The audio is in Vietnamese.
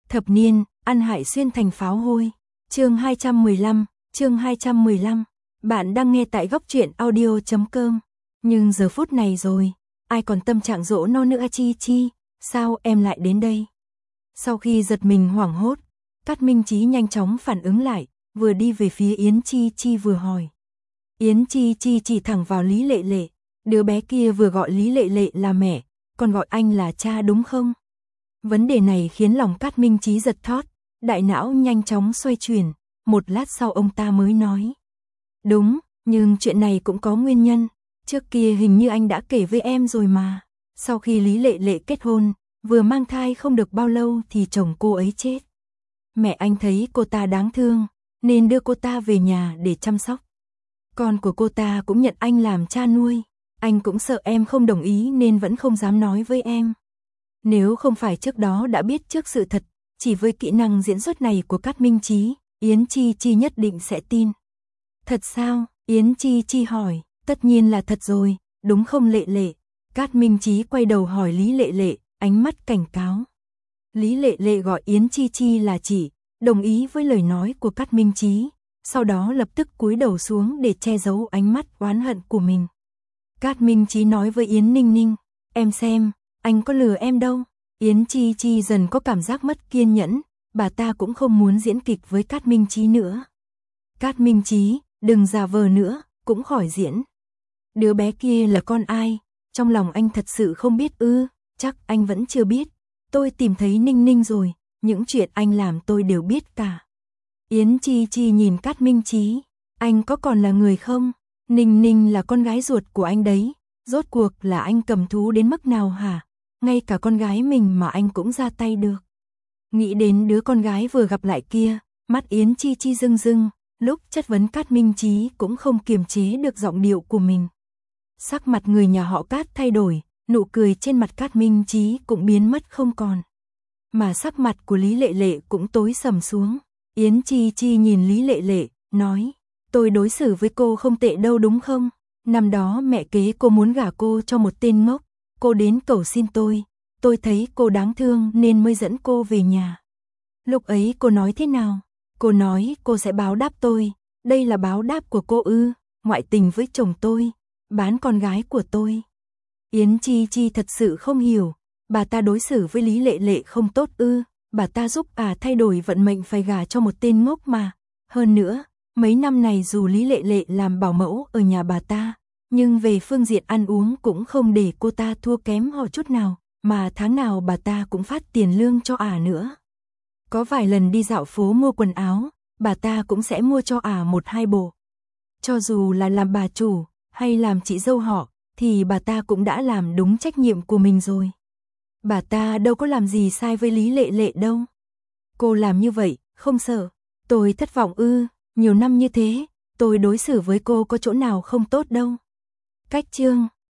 Thập niên, ăn hại xuyên thành pháo hôi. Chương 215. Bạn đang nghe tại góc truyện audio.com. Nhưng giờ phút này rồi, ai còn tâm trạng dỗ no nữa Chi Chi, sao em lại đến đây? Sau khi giật mình hoảng hốt, Cát Minh Chí nhanh chóng phản ứng lại, vừa đi về phía Yến Chi Chi vừa hỏi. Yến Chi Chi chỉ thẳng vào Lý Lệ Lệ, đứa bé kia vừa gọi Lý Lệ Lệ là mẹ, còn gọi anh là cha đúng không? Vấn đề này khiến lòng Cát Minh Chí giật thót, đại não nhanh chóng xoay chuyển, một lát sau ông ta mới nói. Đúng, nhưng chuyện này cũng có nguyên nhân, trước kia hình như anh đã kể với em rồi mà. Sau khi Lý Lệ Lệ kết hôn, vừa mang thai không được bao lâu thì chồng cô ấy chết. Mẹ anh thấy cô ta đáng thương, nên đưa cô ta về nhà để chăm sóc. Con của cô ta cũng nhận anh làm cha nuôi, anh cũng sợ em không đồng ý nên vẫn không dám nói với em. Nếu không phải trước đó đã biết trước sự thật, chỉ với kỹ năng diễn xuất này của Cát Minh Chí, Yến Chi Chi nhất định sẽ tin. Thật sao? Yến Chi Chi hỏi. Tất nhiên là thật rồi, đúng không Lệ Lệ? Cát Minh Chí quay đầu hỏi Lý Lệ Lệ, ánh mắt cảnh cáo. Lý Lệ Lệ gọi Yến Chi Chi là chị, đồng ý với lời nói của Cát Minh Chí, sau đó lập tức cúi đầu xuống để che giấu ánh mắt oán hận của mình. Cát Minh Chí nói với Yến Ninh Ninh, em xem, anh có lừa em đâu. Yến Chi Chi dần có cảm giác mất kiên nhẫn, bà ta cũng không muốn diễn kịch với Cát Minh Chí nữa. Cát Minh Chí, đừng giả vờ nữa, cũng khỏi diễn. Đứa bé kia là con ai? Trong lòng anh thật sự không biết ư? Chắc anh vẫn chưa biết. Tôi tìm thấy Ninh Ninh rồi, những chuyện anh làm tôi đều biết cả. Yến Chi Chi nhìn Cát Minh Chí, anh có còn là người không? Ninh Ninh là con gái ruột của anh đấy, rốt cuộc là anh cầm thú đến mức nào hả? Ngay cả con gái mình mà anh cũng ra tay được. Nghĩ đến đứa con gái vừa gặp lại kia, mắt Yến Chi Chi rưng rưng, lúc chất vấn Cát Minh Chí cũng không kiềm chế được giọng điệu của mình. Sắc mặt người nhà họ Cát thay đổi, nụ cười trên mặt Cát Minh Chí cũng biến mất không còn. Mà sắc mặt của Lý Lệ Lệ cũng tối sầm xuống. Yến Chi Chi nhìn Lý Lệ Lệ, nói, tôi đối xử với cô không tệ đâu đúng không? Năm đó mẹ kế cô muốn gả cô cho một tên ngốc, cô đến cầu xin tôi thấy cô đáng thương nên mới dẫn cô về nhà. Lúc ấy cô nói thế nào? Cô nói cô sẽ báo đáp tôi, đây là báo đáp của cô ư? Ngoại tình với chồng tôi, bán con gái của tôi. Yến Chi Chi thật sự không hiểu, bà ta đối xử với Lý Lệ Lệ không tốt ư? Bà ta giúp thay đổi vận mệnh phải gả cho một tên ngốc mà. Hơn nữa, mấy năm này dù Lý Lệ Lệ làm bảo mẫu ở nhà bà ta, nhưng về phương diện ăn uống cũng không để cô ta thua kém họ chút nào, mà tháng nào bà ta cũng phát tiền lương cho nữa. Có vài lần đi dạo phố mua quần áo, bà ta cũng sẽ mua cho 1-2 bộ. Cho dù là làm bà chủ, hay làm chị dâu họ, thì bà ta cũng đã làm đúng trách nhiệm của mình rồi. Bà ta đâu có làm gì sai với Lý Lệ Lệ đâu. Cô làm như vậy, không sợ tôi thất vọng ư? Nhiều năm như thế, tôi đối xử với cô có chỗ nào không tốt đâu. Cách chương